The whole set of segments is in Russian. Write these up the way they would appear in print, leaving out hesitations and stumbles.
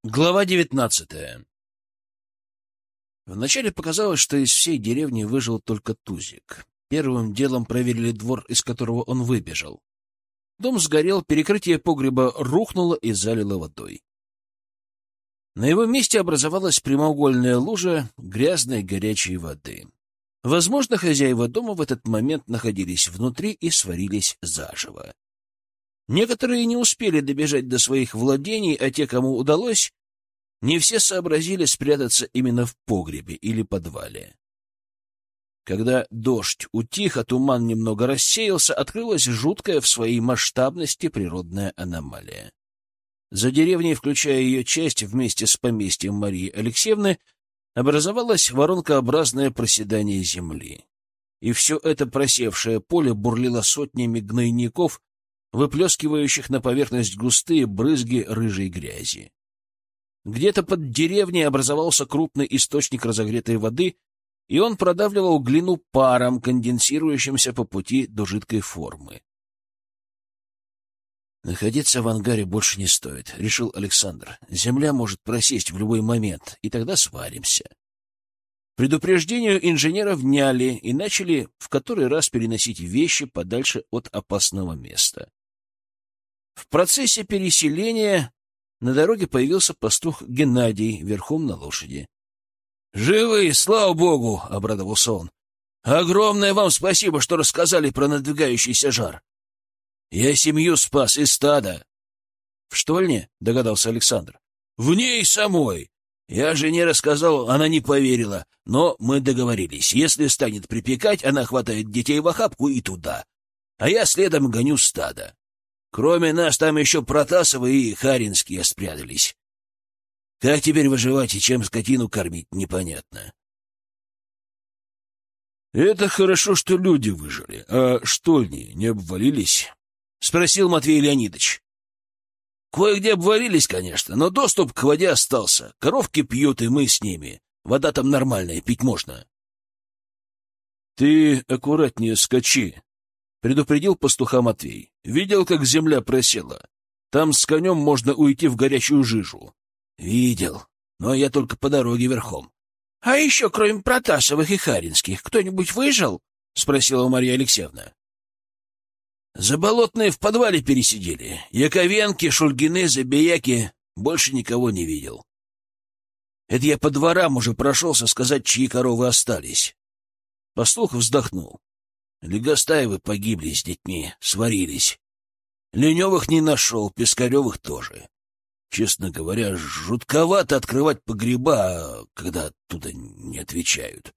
Глава 19. Вначале показалось, что из всей деревни выжил только Тузик. Первым делом проверили двор, из которого он выбежал. Дом сгорел, перекрытие погреба рухнуло и залило водой. На его месте образовалась прямоугольная лужа грязной горячей воды. Возможно, хозяева дома в этот момент находились внутри и сварились заживо. Некоторые не успели добежать до своих владений, а те, кому удалось, не все сообразили спрятаться именно в погребе или подвале. Когда дождь утих, а туман немного рассеялся, открылась жуткая в своей масштабности природная аномалия. За деревней, включая ее часть вместе с поместьем Марии Алексеевны, образовалось воронкообразное проседание земли. И все это просевшее поле бурлило сотнями гнойников, выплескивающих на поверхность густые брызги рыжей грязи. Где-то под деревней образовался крупный источник разогретой воды, и он продавливал глину паром, конденсирующимся по пути до жидкой формы. «Находиться в ангаре больше не стоит», — решил Александр. «Земля может просесть в любой момент, и тогда сваримся». Предупреждению инженера вняли и начали в который раз переносить вещи подальше от опасного места. В процессе переселения на дороге появился пастух Геннадий верхом на лошади. «Живы, слава богу!» — обрадовался он. «Огромное вам спасибо, что рассказали про надвигающийся жар. Я семью спас и стадо». «В штольне?» — догадался Александр. «В ней самой. Я жене рассказал, она не поверила, но мы договорились. Если станет припекать, она хватает детей в охапку и туда, а я следом гоню стадо. Кроме нас там еще Протасовы и Харинские спрятались. Как теперь выживать и чем скотину кормить, непонятно». «Это хорошо, что люди выжили, а штольни не обвалились?» — спросил Матвей Леонидович. «Кое-где обвалились, конечно, но доступ к воде остался. Коровки пьют, и мы с ними. Вода там нормальная, пить можно». «Ты аккуратнее скачи», — предупредил пастуха Матвей. «Видел, как земля просела? Там с конем можно уйти в горячую жижу». «Видел, но я только по дороге верхом». «А еще, кроме Протасовых и Харинских, кто-нибудь выжил?» — спросила Марья Алексеевна. «Заболотные в подвале пересидели. Яковенки, Шульгины, Забияки. Больше никого не видел. Это я по дворам уже прошелся сказать, чьи коровы остались». Пастух вздохнул. Легостаевы погибли с детьми, сварились. Леневых не нашел, Пискаревых тоже. Честно говоря, жутковато открывать погреба, когда оттуда не отвечают.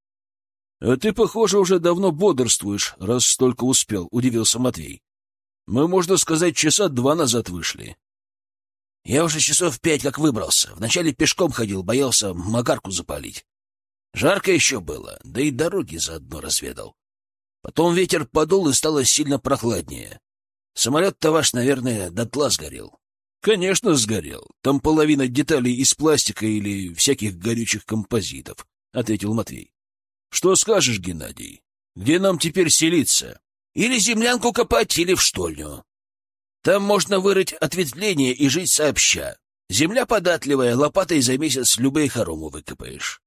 — А ты, похоже, уже давно бодрствуешь, раз столько успел, — удивился Матвей. — Мы, можно сказать, часа 2 назад вышли. — Я уже часов 5 как выбрался. Вначале пешком ходил, боялся магарку запалить. Жарко еще было, да и дороги заодно разведал. Потом ветер подул, и стало сильно прохладнее. Самолет-то ваш, наверное, дотла сгорел. — Конечно, сгорел. Там половина деталей из пластика или всяких горючих композитов, — ответил Матвей. — Что скажешь, Геннадий? Где нам теперь селиться? Или землянку копать, или в штольню. Там можно вырыть ответвление и жить сообща. Земля податливая, лопатой за месяц любые хоромы выкопаешь.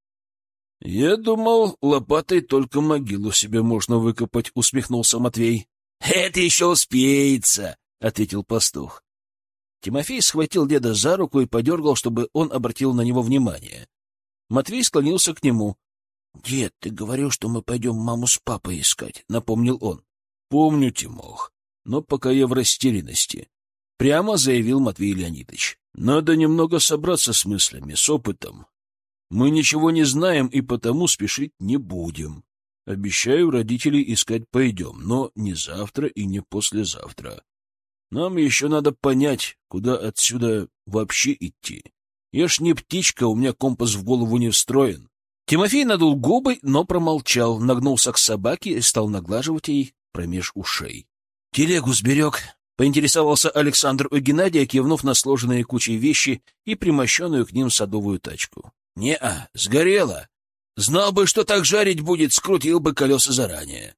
— Я думал, лопатой только могилу себе можно выкопать, — усмехнулся Матвей. — Это еще успеется, — ответил пастух. Тимофей схватил деда за руку и подергал, чтобы он обратил на него внимание. Матвей склонился к нему. — Дед, ты говорил, что мы пойдем маму с папой искать, — напомнил он. — Помню, Тимох, но пока я в растерянности, — прямо заявил Матвей Леонидович. — Надо немного собраться с мыслями, с опытом. Мы ничего не знаем и потому спешить не будем. Обещаю, родителей искать пойдем, но не завтра и не послезавтра. Нам еще надо понять, куда отсюда вообще идти. Я ж не птичка, у меня компас в голову не встроен. Тимофей надул губы, но промолчал, нагнулся к собаке и стал наглаживать ей промеж ушей. — Телегу сберег, — поинтересовался Александр у Геннадия, кивнув на сложенные кучей вещи и примощенную к ним садовую тачку. — Не-а, сгорела. Знал бы, что так жарить будет, скрутил бы колеса заранее.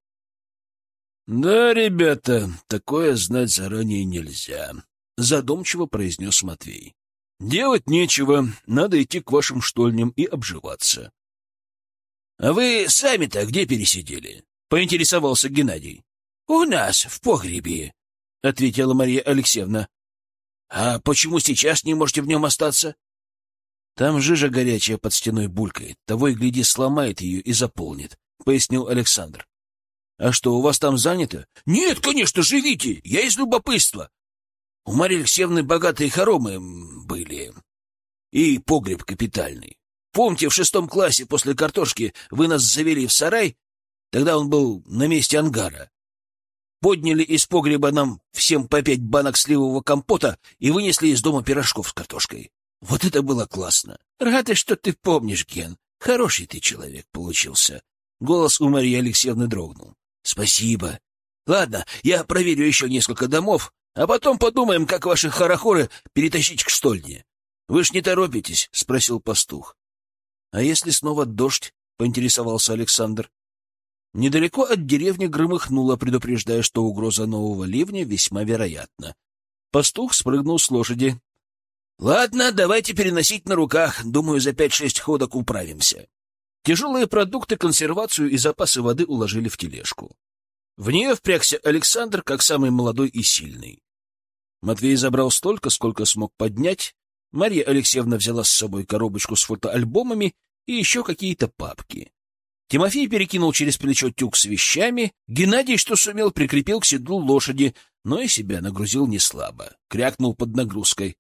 — Да, ребята, такое знать заранее нельзя, — задумчиво произнес Матвей. Делать нечего, надо идти к вашим штольням и обживаться. — А вы сами-то где пересидели? — поинтересовался Геннадий. — У нас, в погребе, — ответила Мария Алексеевна. — А почему сейчас не можете в нем остаться? — Там жижа горячая под стеной булькает, того и гляди сломает ее и заполнит, — пояснил Александр. — А что, у вас там занято? — Нет, конечно, живите, я из любопытства. У Марии Алексеевны богатые хоромы были и погреб капитальный. Помните, в 6 классе после картошки вы нас завели в сарай? Тогда он был на месте ангара. Подняли из погреба нам всем по 5 банок сливового компота и вынесли из дома пирожков с картошкой. Вот это было классно. Рада, что ты помнишь, Ген. Хороший ты человек получился. Голос у Марии Алексеевны дрогнул. Спасибо. Ладно, я проверю еще несколько домов, а потом подумаем, как ваши хорохоры перетащить к штольне. Вы ж не торопитесь? — спросил пастух. — А если снова дождь? — поинтересовался Александр. Недалеко от деревни громыхнуло, предупреждая, что угроза нового ливня весьма вероятна. Пастух спрыгнул с лошади. — Ладно, давайте переносить на руках. Думаю, за 5-6 ходок управимся. Тяжелые продукты, консервацию и запасы воды уложили в тележку. В нее впрягся Александр, как самый молодой и сильный. Матвей забрал столько, сколько смог поднять. Марья Алексеевна взяла с собой коробочку с фотоальбомами и еще какие-то папки. Тимофей перекинул через плечо тюк с вещами. Геннадий, что сумел, прикрепил к седлу лошади, но и себя нагрузил неслабо. Крякнул под нагрузкой.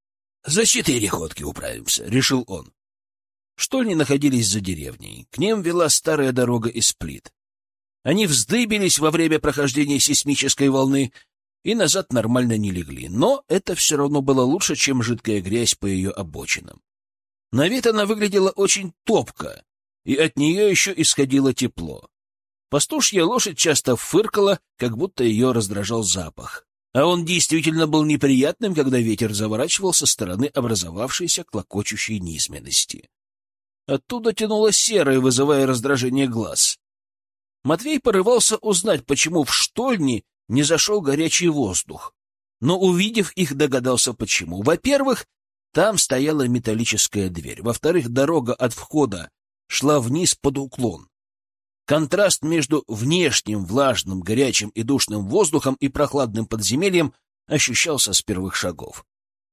— За 4 ходки управимся, — решил он. Штольни находились за деревней. К ним вела старая дорога из плит. Они вздыбились во время прохождения сейсмической волны и назад нормально не легли. Но это все равно было лучше, чем жидкая грязь по ее обочинам. На вид она выглядела очень топко, и от нее еще исходило тепло. Пастушья лошадь часто фыркала, как будто ее раздражал запах. А он действительно был неприятным, когда ветер заворачивал со стороны образовавшейся клокочущей низменности. Оттуда тянуло серое, вызывая раздражение глаз. Матвей порывался узнать, почему в штольни не зашел горячий воздух, но, увидев их, догадался, почему. Во-первых, там стояла металлическая дверь. Во-вторых, дорога от входа шла вниз под уклон. Контраст между внешним влажным, горячим и душным воздухом и прохладным подземельем ощущался с первых шагов.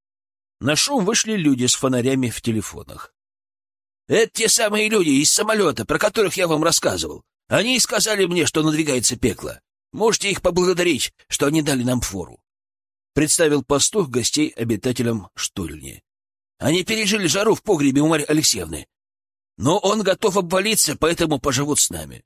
На шум вышли люди с фонарями в телефонах. — Это те самые люди из самолета, про которых я вам рассказывал. Они и сказали мне, что надвигается пекло. Можете их поблагодарить, что они дали нам фору. Представил пастух гостей обитателям штольни. Они пережили жару в погребе у Марьи Алексеевны. Но он готов обвалиться, поэтому поживут с нами.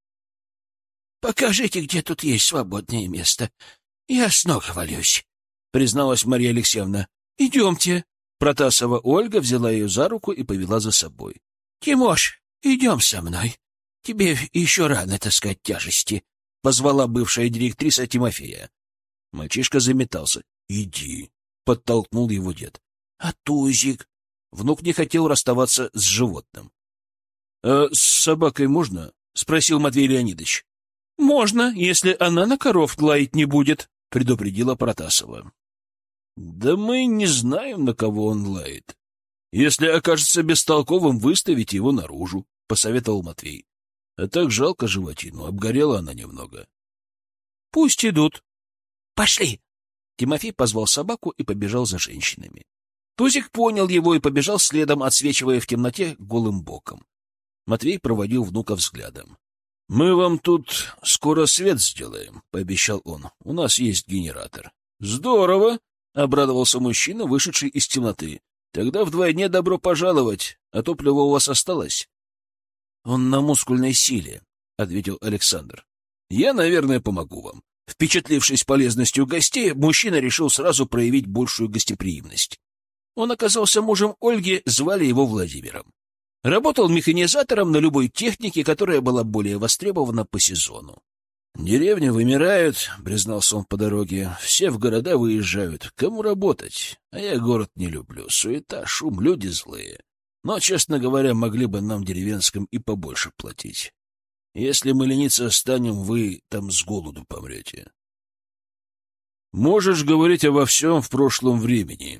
— Покажите, где тут есть свободное место. Я с ног валюсь, — призналась Марья Алексеевна. — Идемте. Протасова Ольга взяла ее за руку и повела за собой. — Тимош, идем со мной. Тебе еще рано таскать тяжести, — позвала бывшая директриса Тимофея. Мальчишка заметался. — Иди, — подтолкнул его дед. — А Тузик? Внук не хотел расставаться с животным. — А с собакой можно? — спросил Матвей Леонидович. — Можно, если она на коров лаять не будет, — предупредила Протасова. — Да мы не знаем, на кого он лает. Если окажется бестолковым, выставите его наружу, — посоветовал Матвей. А так жалко животину, обгорела она немного. — Пусть идут. — Пошли. Тимофей позвал собаку и побежал за женщинами. Тузик понял его и побежал следом, отсвечивая в темноте голым боком. Матвей проводил внука взглядом. — Мы вам тут скоро свет сделаем, — пообещал он. — У нас есть генератор. — Здорово! — обрадовался мужчина, вышедший из темноты. — Тогда вдвойне добро пожаловать, а топливо у вас осталось? — Он на мускульной силе, — ответил Александр. — Я, наверное, помогу вам. Впечатлившись полезностью гостей, мужчина решил сразу проявить большую гостеприимность. Он оказался мужем Ольги, звали его Владимиром. Работал механизатором на любой технике, которая была более востребована по сезону. «Деревни вымирают», — признался он по дороге. «Все в города выезжают. Кому работать? А я город не люблю. Суета, шум, люди злые. Но, честно говоря, могли бы нам деревенским и побольше платить. Если мы лениться станем, вы там с голоду помрете». «Можешь говорить обо всем в прошлом времени», —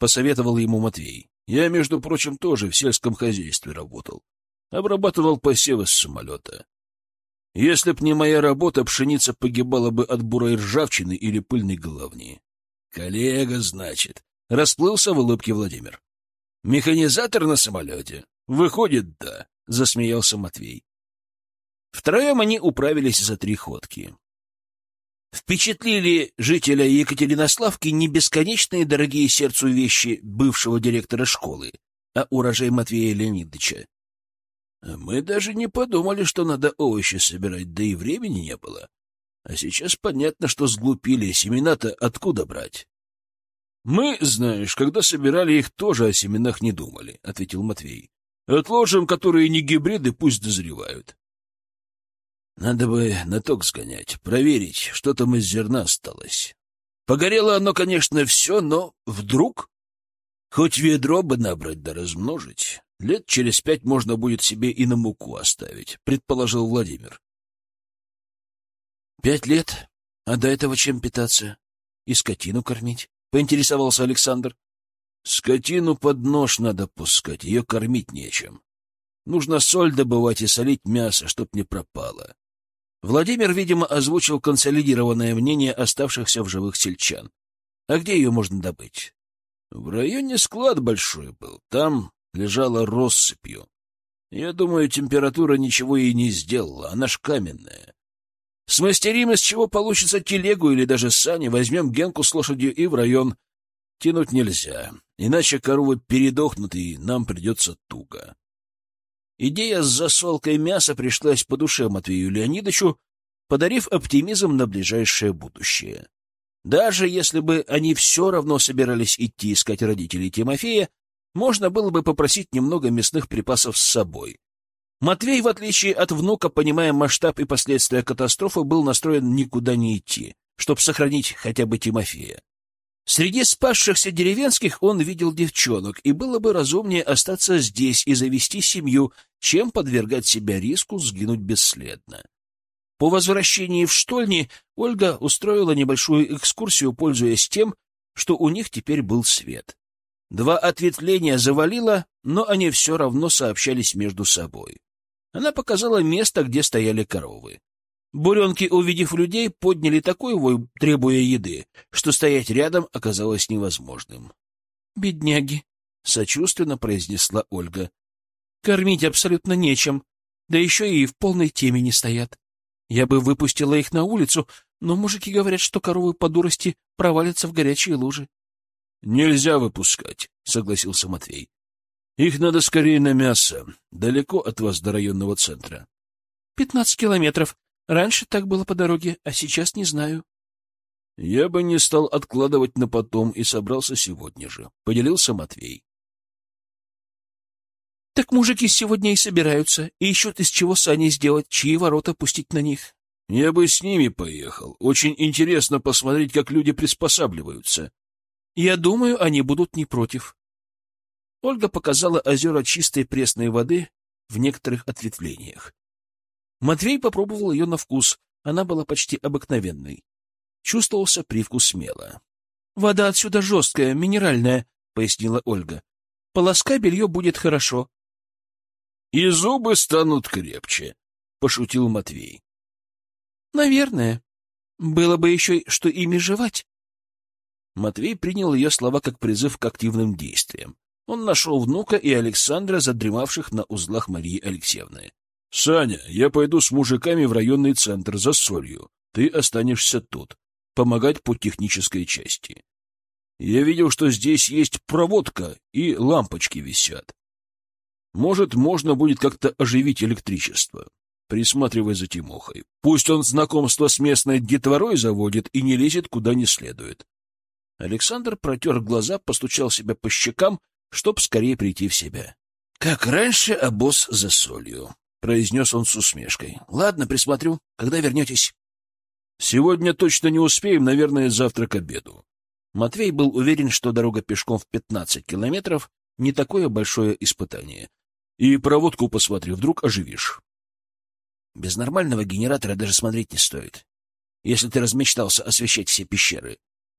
посоветовал ему Матвей. Я, между прочим, тоже в сельском хозяйстве работал. Обрабатывал посевы с самолета. Если б не моя работа, пшеница погибала бы от бурой ржавчины или пыльной головни. Коллега, значит, расплылся в улыбке Владимир. Механизатор на самолете? Выходит, да, засмеялся Матвей. Втроем они управились за 3 ходки. Впечатлили жителя Екатеринославки не бесконечные дорогие сердцу вещи бывшего директора школы, а урожай Матвея Леонидовича. Мы даже не подумали, что надо овощи собирать, да и времени не было. А сейчас понятно, что сглупили, семена-то откуда брать? — Мы, знаешь, когда собирали их, тоже о семенах не думали, — ответил Матвей. — Отложим, которые не гибриды, пусть дозревают. Надо бы на ток сгонять, проверить, что там из зерна осталось. Погорело оно, конечно, все, но вдруг... Хоть ведро бы набрать да размножить, лет через 5 можно будет себе и на муку оставить, — предположил Владимир. 5 лет? А до этого чем питаться? И скотину кормить? — поинтересовался Александр. Скотину под нож надо пускать, ее кормить нечем. Нужно соль добывать и солить мясо, чтоб не пропало. Владимир, видимо, озвучил консолидированное мнение оставшихся в живых сельчан. А где ее можно добыть? В районе склад большой был, там лежала россыпью. Я думаю, температура ничего ей не сделала, она ж каменная. Смастерим, из чего получится телегу или даже сани, возьмем Генку с лошадью и в район. Тянуть нельзя, иначе коровы передохнут, и нам придется туго. Идея с засолкой мяса пришлась по душе Матвею Леонидовичу, подарив оптимизм на ближайшее будущее. Даже если бы они все равно собирались идти искать родителей Тимофея, можно было бы попросить немного мясных припасов с собой. Матвей, в отличие от внука, понимая масштаб и последствия катастрофы, был настроен никуда не идти, чтобы сохранить хотя бы Тимофея. Среди спасшихся деревенских он видел девчонок, и было бы разумнее остаться здесь и завести семью, чем подвергать себя риску сгинуть бесследно. По возвращении в штольни Ольга устроила небольшую экскурсию, пользуясь тем, что у них теперь был свет. 2 ответвления завалило, но они все равно сообщались между собой. Она показала место, где стояли коровы. Буренки, увидев людей, подняли такой вой, требуя еды, что стоять рядом оказалось невозможным. — Бедняги! — сочувственно произнесла Ольга. — Кормить абсолютно нечем, да еще и в полной темени стоят. Я бы выпустила их на улицу, но мужики говорят, что коровы по дурости провалятся в горячие лужи. — Нельзя выпускать, — согласился Матвей. — Их надо скорее на мясо. Далеко от вас до районного центра? — 15 километров. Раньше так было по дороге, а сейчас не знаю. — Я бы не стал откладывать на потом и собрался сегодня же, — поделился Матвей. — Так мужики сегодня и собираются, и ищут, из чего сани сделать, чьи ворота пустить на них. — Я бы с ними поехал. Очень интересно посмотреть, как люди приспосабливаются. — Я думаю, они будут не против. Ольга показала озера чистой пресной воды в некоторых ответвлениях. Матвей попробовал ее на вкус, она была почти обыкновенной. Чувствовался привкус мела. — Вода отсюда жесткая, минеральная, — пояснила Ольга. — Полоскай белье, будет хорошо. — И зубы станут крепче, — пошутил Матвей. — Наверное. Было бы еще, что ими жевать. Матвей принял ее слова как призыв к активным действиям. Он нашел внука и Александра, задремавших на узлах Марии Алексеевны. — Саня, я пойду с мужиками в районный центр за солью. Ты останешься тут, помогать по технической части. Я видел, что здесь есть проводка и лампочки висят. Может, можно будет как-то оживить электричество. Присматривай за Тимохой. Пусть он знакомство с местной детворой заводит и не лезет куда не следует. Александр протер глаза, постучал себя по щекам, чтоб скорее прийти в себя. — Как раньше, обоз за солью, — произнес он с усмешкой. — Ладно, присмотрю. Когда вернетесь? — Сегодня точно не успеем, наверное, завтра к обеду. Матвей был уверен, что дорога пешком в 15 километров — не такое большое испытание. И проводку посмотри, вдруг оживишь. Без нормального генератора даже смотреть не стоит, если ты размечтался освещать все пещеры.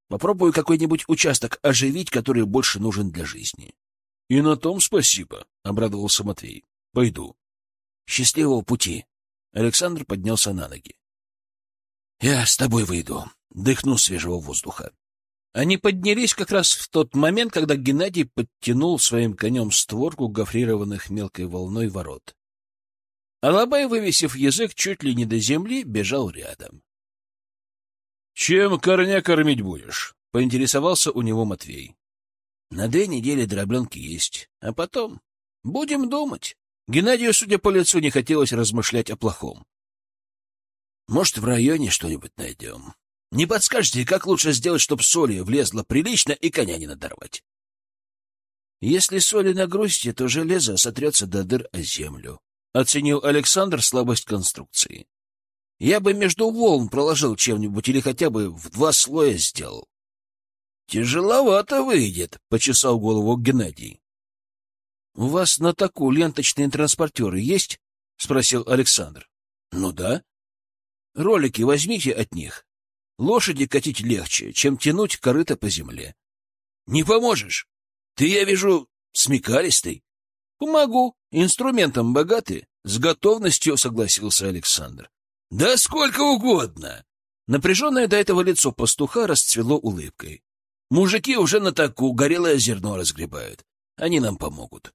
Попробую какой-нибудь участок оживить, который больше нужен для жизни. — И на том спасибо, — обрадовался Матвей. — Пойду. — Счастливого пути. Александр поднялся на ноги. — Я с тобой выйду. Дыхну свежего воздуха. Они поднялись как раз в тот момент, когда Геннадий подтянул своим конем створку гофрированных мелкой волной ворот. Алабай, вывесив язык чуть ли не до земли, бежал рядом. — Чем корня кормить будешь? — поинтересовался у него Матвей. — На 2 недели дробленки есть, а потом будем думать. Геннадию, судя по лицу, не хотелось размышлять о плохом. — Может, в районе что-нибудь найдем? Не подскажете, как лучше сделать, чтобы соли влезло прилично и коня не надорвать? Если соли нагрузите, то железо сотрется до дыр о землю, — оценил Александр слабость конструкции. Я бы между волн проложил чем-нибудь или хотя бы в 2 слоя сделал. — Тяжеловато выйдет, — почесал голову Геннадий. — У вас на таку ленточные транспортеры есть? — спросил Александр. — Ну да. — Ролики возьмите от них. Лошади катить легче, чем тянуть корыто по земле. — Не поможешь? Ты, я вижу, смекалистый. — Помогу. Инструментом богаты. С готовностью согласился Александр. — Да сколько угодно. Напряженное до этого лицо пастуха расцвело улыбкой. Мужики уже на таку горелое зерно разгребают. Они нам помогут.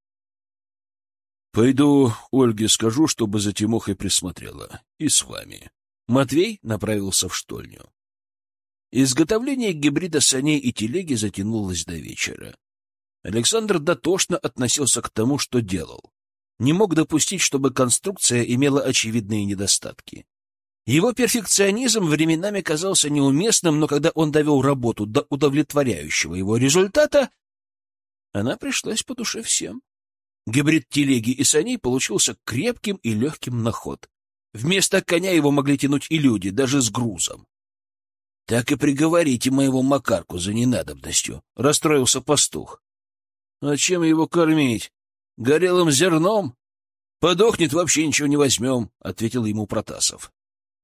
— Пойду Ольге скажу, чтобы за Тимохой присмотрела. И с вами. Матвей направился в штольню. Изготовление гибрида саней и телеги затянулось до вечера. Александр дотошно относился к тому, что делал. Не мог допустить, чтобы конструкция имела очевидные недостатки. Его перфекционизм временами казался неуместным, но когда он довел работу до удовлетворяющего его результата, она пришлась по душе всем. Гибрид телеги и саней получился крепким и легким на ход. Вместо коня его могли тянуть и люди, даже с грузом. — Так и приговорите моего Макарку за ненадобностью, — расстроился пастух. — А чем его кормить? Горелым зерном? Подохнет, вообще ничего не возьмем, — ответил ему Протасов.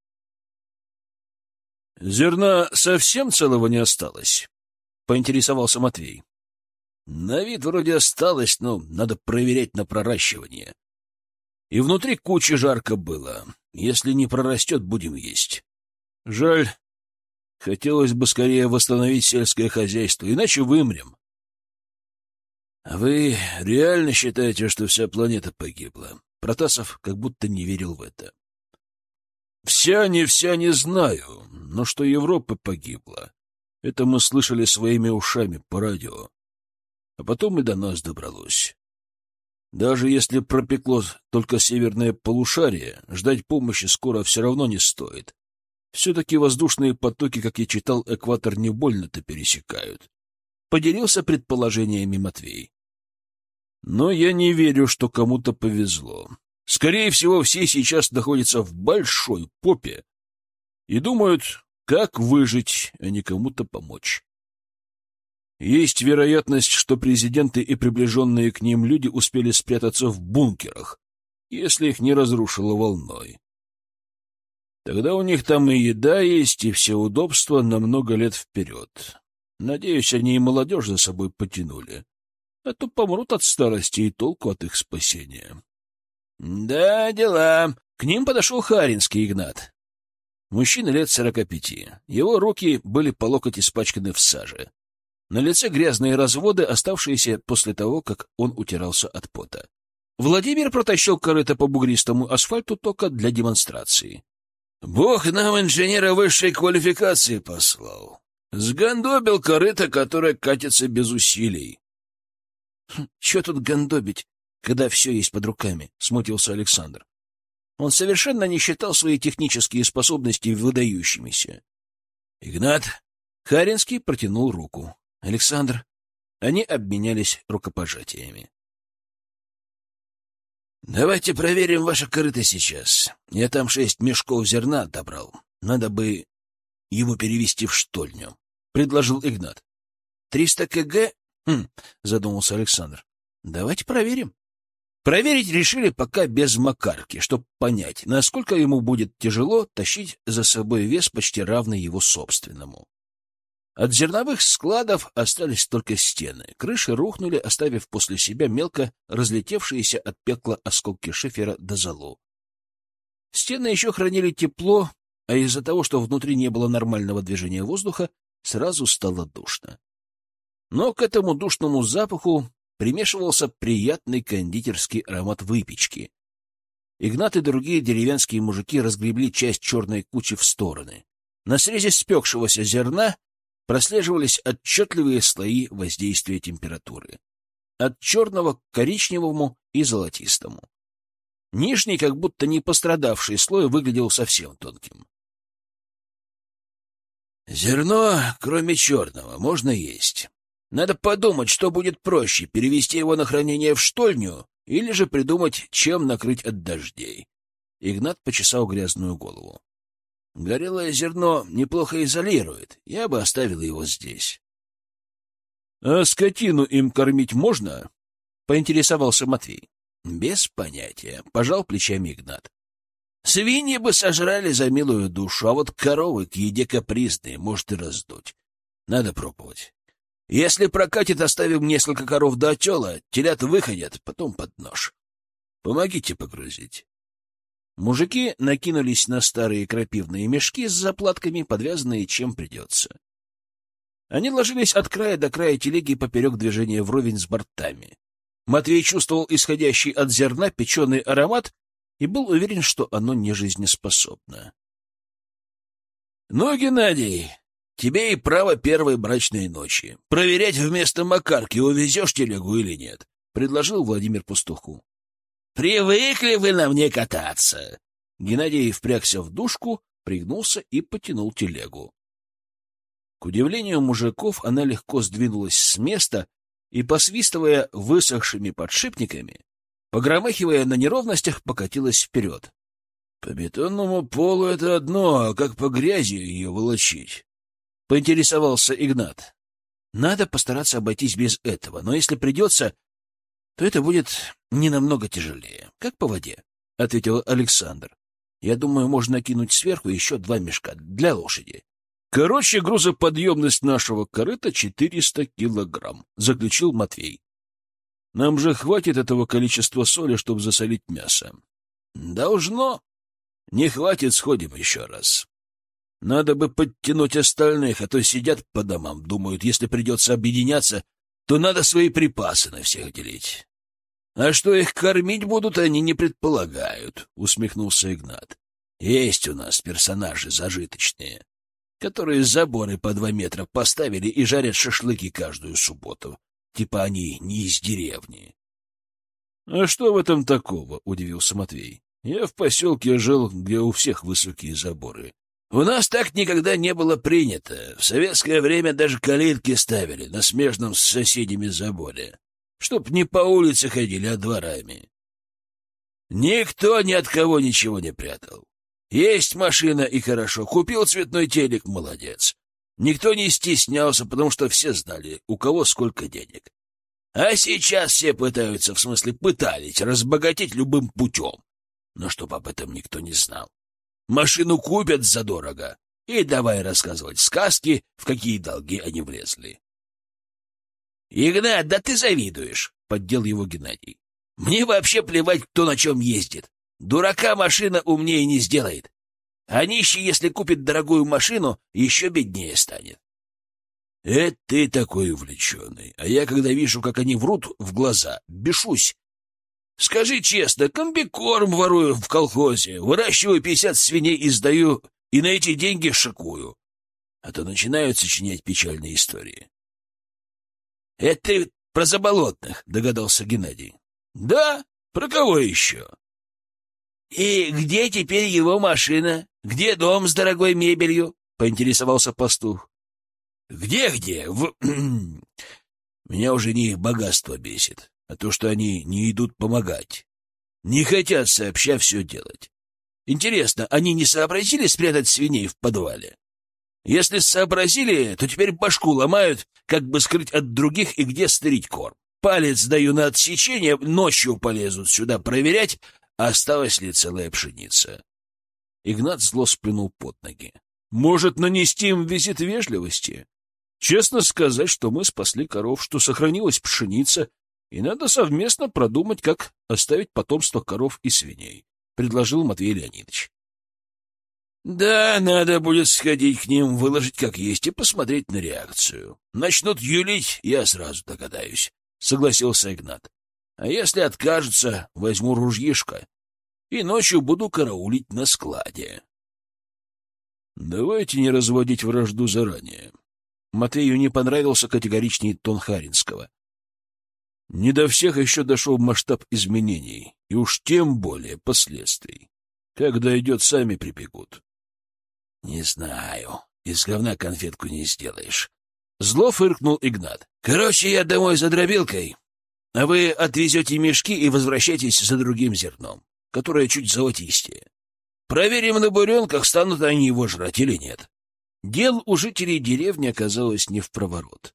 — Зерна совсем целого не осталось? — поинтересовался Матвей. — На вид вроде осталось, но надо проверять на проращивание. И внутри кучи жарко было. Если не прорастет, будем есть. Жаль. Хотелось бы скорее восстановить сельское хозяйство, иначе вымрем. А вы реально считаете, что вся планета погибла? Протасов как будто не верил в это. Вся не знаю, но что Европа погибла. Это мы слышали своими ушами по радио. А потом и до нас добралось. Даже если пропекло только северное полушарие, ждать помощи скоро все равно не стоит. Все-таки воздушные потоки, как я читал, экватор не больно-то пересекают. Поделился предположениями Матвей. Но я не верю, что кому-то повезло. Скорее всего, все сейчас находятся в большой попе и думают, как выжить, а не кому-то помочь. Есть вероятность, что президенты и приближенные к ним люди успели спрятаться в бункерах, если их не разрушило волной. Тогда у них там и еда есть, и все удобства на много лет вперед. Надеюсь, они и молодежь за собой потянули, а то помрут от старости и толку от их спасения. Да, дела. К ним подошел Харинский Игнат. Мужчина лет 45. Его руки были по локоть испачканы в саже. На лице грязные разводы, оставшиеся после того, как он утирался от пота. Владимир протащил корыто по бугристому асфальту только для демонстрации. — Бог нам инженера высшей квалификации послал. Сгандобил корыто, которое катится без усилий. — Чего тут гандобить, когда все есть под руками? — смутился Александр. Он совершенно не считал свои технические способности выдающимися. — Игнат! Харинский протянул руку. — Александр. Они обменялись рукопожатиями. — Давайте проверим ваше корыто сейчас. Я там 6 мешков зерна отобрал. Надо бы ему перевести в штольню, — предложил Игнат. — 300 кг? Задумался Александр. — Давайте проверим. Проверить решили пока без Макарки, чтобы понять, насколько ему будет тяжело тащить за собой вес, почти равный его собственному. От зерновых складов остались только стены. Крыши рухнули, оставив после себя мелко разлетевшиеся от пекла осколки шифера до золу. Стены еще хранили тепло, а из-за того, что внутри не было нормального движения воздуха, сразу стало душно. Но к этому душному запаху примешивался приятный кондитерский аромат выпечки. Игнат и другие деревенские мужики разгребли часть черной кучи в стороны. На срезе спекшегося зерна прослеживались отчетливые слои воздействия температуры. От черного к коричневому и золотистому. Нижний, как будто не пострадавший слой, выглядел совсем тонким. Зерно, кроме черного, можно есть. Надо подумать, что будет проще, перевести его на хранение в штольню или же придумать, чем накрыть от дождей. Игнат почесал грязную голову. Горелое зерно неплохо изолирует, я бы оставил его здесь. — А скотину им кормить можно? — поинтересовался Матвей. — Без понятия, — пожал плечами Игнат. — Свиньи бы сожрали за милую душу, а вот коровы к еде капризные, может и раздуть. Надо пробовать. Если прокатит, оставим несколько коров до отела, телят выходят, потом под нож. Помогите погрузить. Мужики накинулись на старые крапивные мешки с заплатками, подвязанные чем придется. Они ложились от края до края телеги поперек движения вровень с бортами. Матвей чувствовал исходящий от зерна печеный аромат и был уверен, что оно не жизнеспособно. — Ну, Геннадий, тебе и право первой брачной ночи. Проверять вместо Макарки, увезешь телегу или нет, — предложил Владимир Пастуху. «Привыкли вы на мне кататься!» Геннадий впрягся в душку, пригнулся и потянул телегу. К удивлению мужиков, она легко сдвинулась с места и, посвистывая высохшими подшипниками, погромыхивая на неровностях, покатилась вперед. По бетонному полу это одно, а как по грязи ее волочить? — поинтересовался Игнат. — Надо постараться обойтись без этого, но если придется, то это будет не намного тяжелее, как по воде, — ответил Александр. — Я думаю, можно кинуть сверху еще 2 мешка для лошади. — Короче, грузоподъемность нашего корыта 400 килограмм, — заключил Матвей. — Нам же хватит этого количества соли, чтобы засолить мясо. — Должно. Не хватит, сходим еще раз. Надо бы подтянуть остальных, а то сидят по домам, думают, если придется объединяться, то надо свои припасы на всех делить. А что их кормить будут, они не предполагают, — усмехнулся Игнат. Есть у нас персонажи зажиточные, которые заборы по 2 метра поставили и жарят шашлыки каждую субботу. Типа они не из деревни. — А что в этом такого? — удивился Матвей. — Я в поселке жил, где у всех высокие заборы. У нас так никогда не было принято. В советское время даже калитки ставили на смежном с соседями заборе, чтоб не по улице ходили, а дворами. Никто ни от кого ничего не прятал. Есть машина и хорошо, купил цветной телек — молодец. Никто не стеснялся, потому что все знали, у кого сколько денег. А сейчас все пытаются, в смысле пытались, разбогатеть любым путем. Но чтоб об этом никто не знал. Машину купят задорого, и давай рассказывать сказки, в какие долги они влезли. — Игнат, да ты завидуешь, — поддел его Геннадий. — Мне вообще плевать, кто на чем ездит. Дурака машина умнее не сделает. А нищий, если купит дорогую машину, еще беднее станет. — Это ты такой увлеченный, а я, когда вижу, как они врут в глаза, бешусь. Скажи честно, комбикорм ворую в колхозе, выращиваю 50 свиней и сдаю, и на эти деньги шикую. А то начинают сочинять печальные истории. — Это ты про заболотных, — догадался Геннадий. — Да? Про кого еще? — И где теперь его машина? Где дом с дорогой мебелью? — поинтересовался пастух. — Где-где? Меня уже не их богатство бесит, а то, что они не идут помогать. Не хотят сообща все делать. Интересно, они не сообразили спрятать свиней в подвале? Если сообразили, то теперь башку ломают, как бы скрыть от других и где стырить корм. Палец даю на отсечение, ночью полезут сюда проверять, осталась ли целая пшеница. Игнат зло сплюнул под ноги. Может, нанести им визит вежливости? Честно сказать, что мы спасли коров, что сохранилась пшеница, и надо совместно продумать, как оставить потомство коров и свиней, — предложил Матвей Леонидович. — Да, надо будет сходить к ним, выложить как есть и посмотреть на реакцию. Начнут юлить, я сразу догадаюсь, — согласился Игнат. — А если откажутся, возьму ружьишко и ночью буду караулить на складе. — Давайте не разводить вражду заранее. Матвею не понравился категоричный тон Харинского. Не до всех еще дошел масштаб изменений, и уж тем более последствий. Как дойдет, сами прибегут. — Не знаю, из говна конфетку не сделаешь. Зло фыркнул Игнат. — Короче, я домой за дробилкой, а вы отвезете мешки и возвращайтесь за другим зерном, которое чуть золотистее. Проверим на буренках, станут они его жрать или нет. Дел у жителей деревни оказалось не впроворот.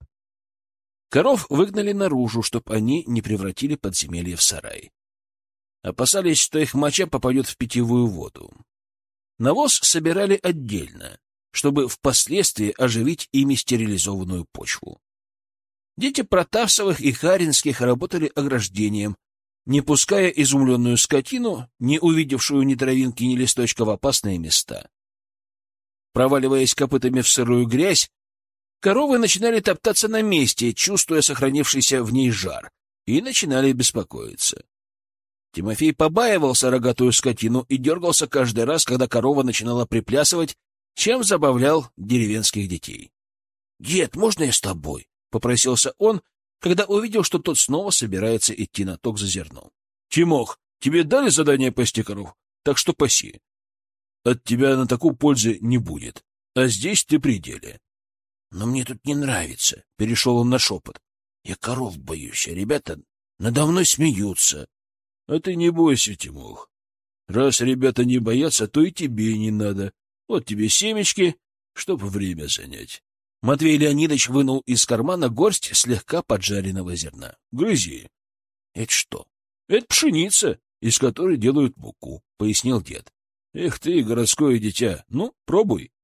Коров выгнали наружу, чтобы они не превратили подземелье в сарай. Опасались, что их моча попадет в питьевую воду. Навоз собирали отдельно, чтобы впоследствии оживить ими стерилизованную почву. Дети Протасовых и Харинских работали ограждением, не пуская изумленную скотину, не увидевшую ни травинки, ни листочка, в опасные места. Проваливаясь копытами в сырую грязь, коровы начинали топтаться на месте, чувствуя сохранившийся в ней жар, и начинали беспокоиться. Тимофей побаивался рогатую скотину и дергался каждый раз, когда корова начинала приплясывать, чем забавлял деревенских детей. — Дед, можно я с тобой? — попросился он, когда увидел, что тот снова собирается идти на ток за зерном. — Тимох, тебе дали задание пасти коров, так что паси. От тебя на такую пользы не будет, а здесь ты при деле. — Но мне тут не нравится, — перешел он на шепот. — Я коров боюсь, а ребята надо мной смеются. — А ты не бойся, Тимох. Раз ребята не боятся, то и тебе не надо. Вот тебе семечки, чтобы время занять. Матвей Леонидович вынул из кармана горсть слегка поджаренного зерна. — Грызи. — Это что? — Это пшеница, из которой делают муку, — пояснил дед. — Эх ты, городское дитя, ну, пробуй.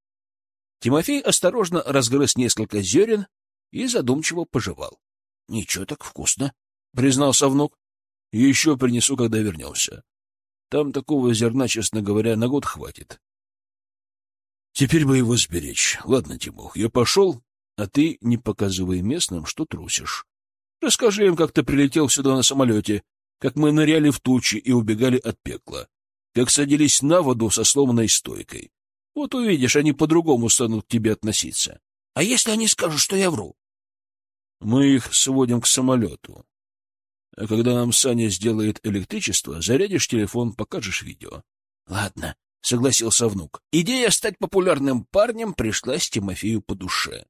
Тимофей осторожно разгрыз несколько зерен и задумчиво пожевал. — Ничего так вкусно, — признался внук. — Еще принесу, когда вернемся. Там такого зерна, честно говоря, на год хватит. Теперь бы его сберечь. Ладно, Тимох, я пошел, а ты не показывай местным, что трусишь. Расскажи им, как ты прилетел сюда на самолете, как мы ныряли в тучи и убегали от пекла, как садились на воду со сломанной стойкой. Вот увидишь, они по-другому станут к тебе относиться. А если они скажут, что я вру? Мы их сводим к самолету. А когда нам Саня сделает электричество, зарядишь телефон, покажешь видео. Ладно, — согласился внук. Идея стать популярным парнем пришлась Тимофею по душе.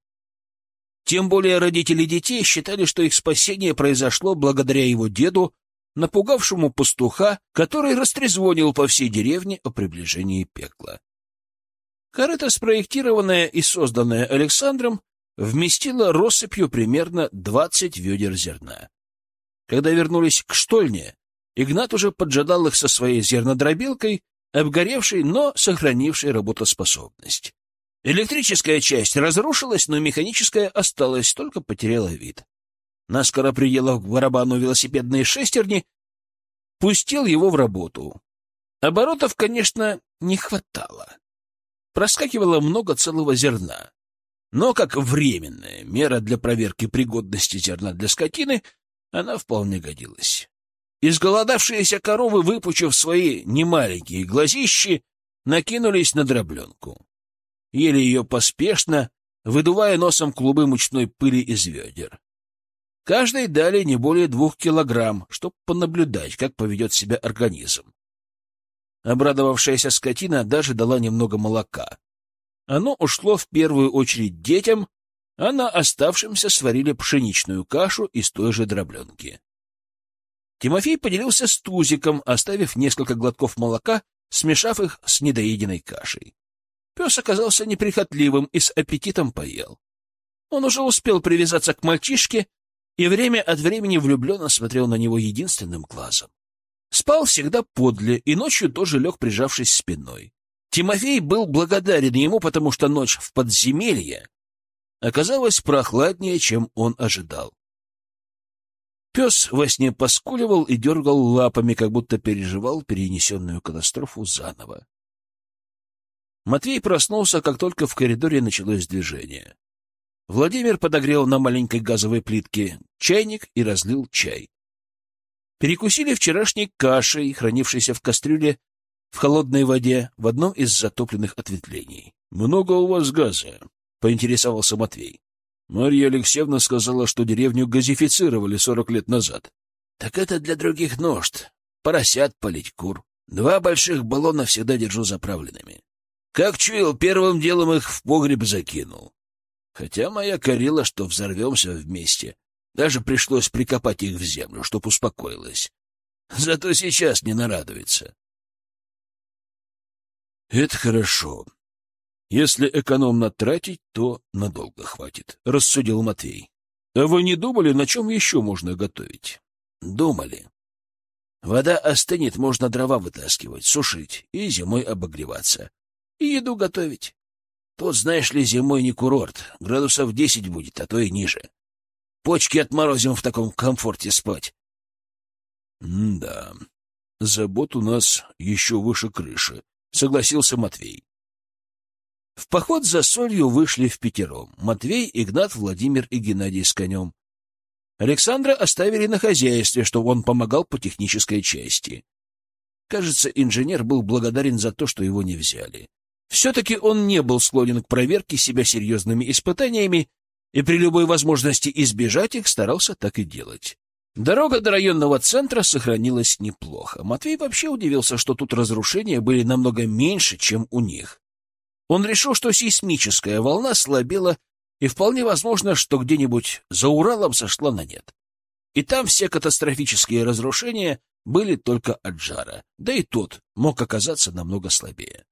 Тем более родители детей считали, что их спасение произошло благодаря его деду, напугавшему пастуха, который растрезвонил по всей деревне о приближении пекла. Корыто, спроектированное и созданное Александром, вместило россыпью примерно 20 ведер зерна. Когда вернулись к штольне, Игнат уже поджидал их со своей зернодробилкой, обгоревшей, но сохранившей работоспособность. Электрическая часть разрушилась, но механическая осталась, только потеряла вид. Наскоро приделав к барабану велосипедные шестерни, пустил его в работу. Оборотов, конечно, не хватало. Проскакивало много целого зерна. Но как временная мера для проверки пригодности зерна для скотины она вполне годилась. Изголодавшиеся коровы, выпучив свои немаленькие глазищи, накинулись на дробленку. Ели ее поспешно, выдувая носом клубы мучной пыли из ведер. Каждой дали не более 2 килограмм, чтобы понаблюдать, как поведет себя организм. Обрадовавшаяся скотина даже дала немного молока. Оно ушло в первую очередь детям, а на оставшимся сварили пшеничную кашу из той же дробленки. Тимофей поделился с Тузиком, оставив несколько глотков молока, смешав их с недоеденной кашей. Пес оказался неприхотливым и с аппетитом поел. Он уже успел привязаться к мальчишке и время от времени влюбленно смотрел на него единственным глазом. Спал всегда подле и ночью тоже лег, прижавшись спиной. Тимофей был благодарен ему, потому что ночь в подземелье оказалось прохладнее, чем он ожидал. Пес во сне поскуливал и дергал лапами, как будто переживал перенесенную катастрофу заново. Матвей проснулся, как только в коридоре началось движение. Владимир подогрел на маленькой газовой плитке чайник и разлил чай. Перекусили вчерашней кашей, хранившейся в кастрюле в холодной воде в одном из затопленных ответвлений. — Много у вас газа? — поинтересовался Матвей. Марья Алексеевна сказала, что деревню газифицировали 40 лет назад. — Так это для других нужд. Поросят полить, кур. 2 больших баллона всегда держу заправленными. Как чуял, первым делом их в погреб закинул. Хотя моя корила, что взорвемся вместе. Даже пришлось прикопать их в землю, чтоб успокоилась. Зато сейчас не нарадуется. — Это хорошо. Если экономно тратить, то надолго хватит, — рассудил Матвей. — А вы не думали, на чем еще можно готовить? — Думали. Вода остынет, можно дрова вытаскивать, сушить и зимой обогреваться. И еду готовить. Тут, знаешь ли, зимой не курорт, градусов 10 будет, а то и ниже. Почки отморозим в таком комфорте спать. — Да, забот у нас еще выше крыши, — согласился Матвей. В поход за солью вышли впятером: Матвей, Игнат, Владимир и Геннадий с конем. Александра оставили на хозяйстве, чтобы он помогал по технической части. Кажется, инженер был благодарен за то, что его не взяли. Все-таки он не был склонен к проверке себя серьезными испытаниями и при любой возможности избежать их старался так и делать. Дорога до районного центра сохранилась неплохо. Матвей вообще удивился, что тут разрушения были намного меньше, чем у них. Он решил, что сейсмическая волна слабела, и вполне возможно, что где-нибудь за Уралом сошла на нет. И там все катастрофические разрушения были только от жара, да и тот мог оказаться намного слабее.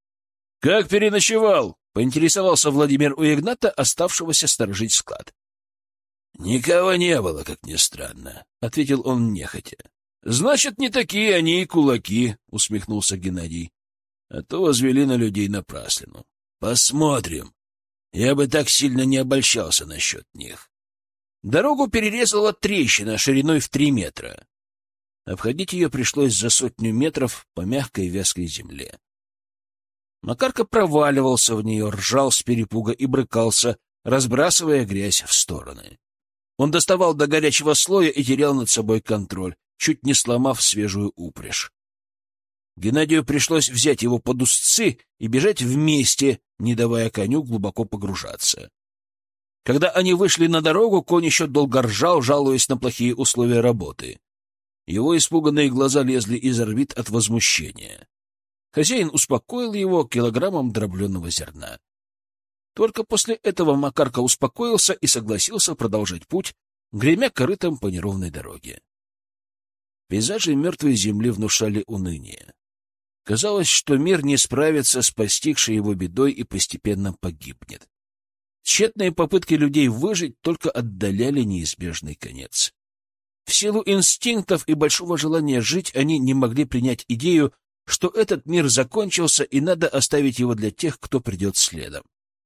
— Как переночевал? — поинтересовался Владимир у Игната, оставшегося сторожить склад. — Никого не было, как ни странно, — ответил он нехотя. — Значит, не такие они и кулаки, — усмехнулся Геннадий. А то возвели на людей напраслину. Посмотрим. Я бы так сильно не обольщался насчет них. Дорогу перерезала трещина шириной в 3 метра. Обходить ее пришлось за 100 метров по мягкой вязкой земле. Макарка проваливался в нее, ржал с перепуга и брыкался, разбрасывая грязь в стороны. Он доставал до горячего слоя и терял над собой контроль, чуть не сломав свежую упряжь. Геннадию пришлось взять его под узцы и бежать вместе, не давая коню глубоко погружаться. Когда они вышли на дорогу, конь еще долго ржал, жалуясь на плохие условия работы. Его испуганные глаза лезли из орбит от возмущения. Хозяин успокоил его килограммом дробленого зерна. Только после этого Макарка успокоился и согласился продолжать путь, гремя корытом по неровной дороге. Пейзажи мертвой земли внушали уныние. Казалось, что мир не справится с постигшей его бедой и постепенно погибнет. Тщетные попытки людей выжить только отдаляли неизбежный конец. В силу инстинктов и большого желания жить они не могли принять идею, что этот мир закончился и надо оставить его для тех, кто придет следом.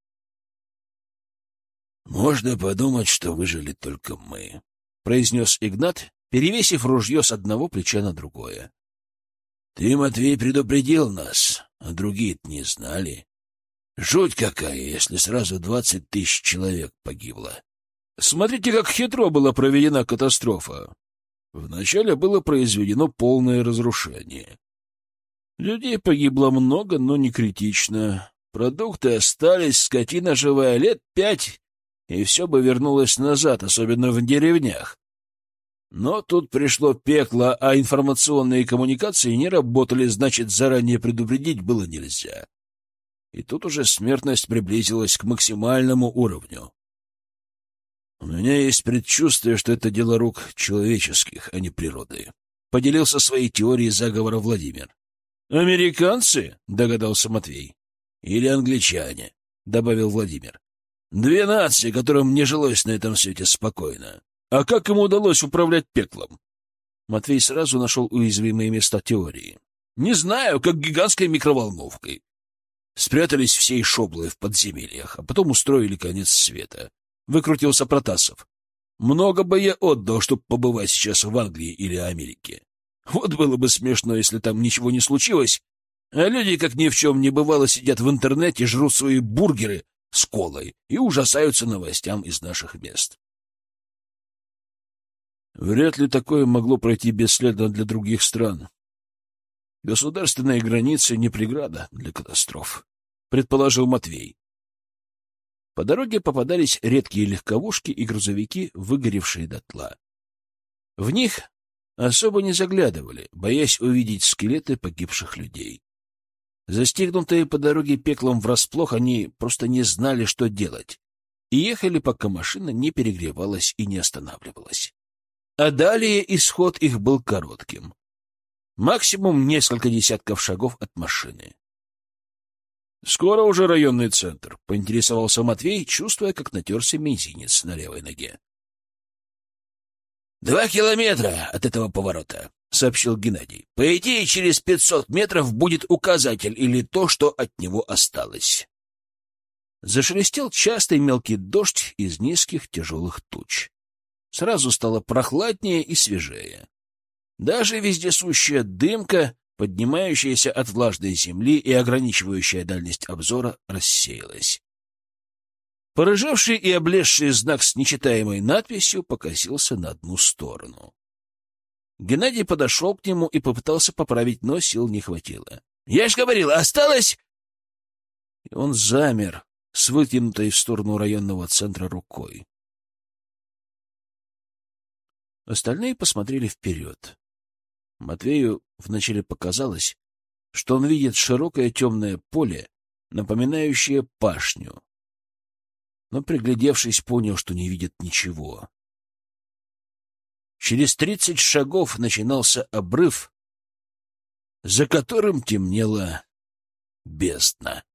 «Можно подумать, что выжили только мы», — произнес Игнат, перевесив ружье с одного плеча на другое. «Ты, Матвей, предупредил нас, а другие-то не знали. Жуть какая, если сразу 20 000 человек погибло». Смотрите, как хитро была проведена катастрофа. Вначале было произведено полное разрушение. Людей погибло много, но не критично. Продукты остались, скотина живая 5 лет, и все бы вернулось назад, особенно в деревнях. Но тут пришло пекло, а информационные коммуникации не работали, значит, заранее предупредить было нельзя. И тут уже смертность приблизилась к максимальному уровню. У меня есть предчувствие, что это дело рук человеческих, а не природы. Поделился своей теорией заговора Владимир. «Американцы?» — догадался Матвей. «Или англичане», — добавил Владимир. 2 нации, которым не жилось на этом свете спокойно. А как ему удалось управлять пеклом? Матвей сразу нашел уязвимые места теории. Не знаю, как гигантской микроволновкой. Спрятались всей шоблой в подземельях, а потом устроили конец света. Выкрутился Протасов. Много бы я отдал, чтобы побывать сейчас в Англии или Америке. Вот было бы смешно, если там ничего не случилось, а люди, как ни в чем не бывало, сидят в интернете, жрут свои бургеры с колой и ужасаются новостям из наших мест. Вряд ли такое могло пройти бесследно для других стран. Государственные границы — не преграда для катастроф, предположил Матвей. По дороге попадались редкие легковушки и грузовики, выгоревшие дотла. В них особо не заглядывали, боясь увидеть скелеты погибших людей. Застигнутые по дороге пеклом врасплох, они просто не знали, что делать, и ехали, пока машина не перегревалась и не останавливалась. А далее исход их был коротким. Максимум несколько десятков шагов от машины. «Скоро уже районный центр», — поинтересовался Матвей, чувствуя, как натерся мизинец на левой ноге. 2 километра от этого поворота», — сообщил Геннадий. «По идее, через 500 метров будет указатель или то, что от него осталось». Зашелестел частый мелкий дождь из низких тяжелых туч. Сразу стало прохладнее и свежее. Даже вездесущая дымка, поднимающаяся от влажной земли и ограничивающая дальность обзора, рассеялась. Порыжевший и облезший знак с нечитаемой надписью покосился на одну сторону. Геннадий подошел к нему и попытался поправить, но сил не хватило. — Я ж говорил, осталось... И он замер с вытянутой в сторону районного центра рукой. Остальные посмотрели вперед. Матвею вначале показалось, что он видит широкое темное поле, напоминающее пашню. Но, приглядевшись, понял, что не видит ничего. Через 30 шагов начинался обрыв, за которым темнела бездна.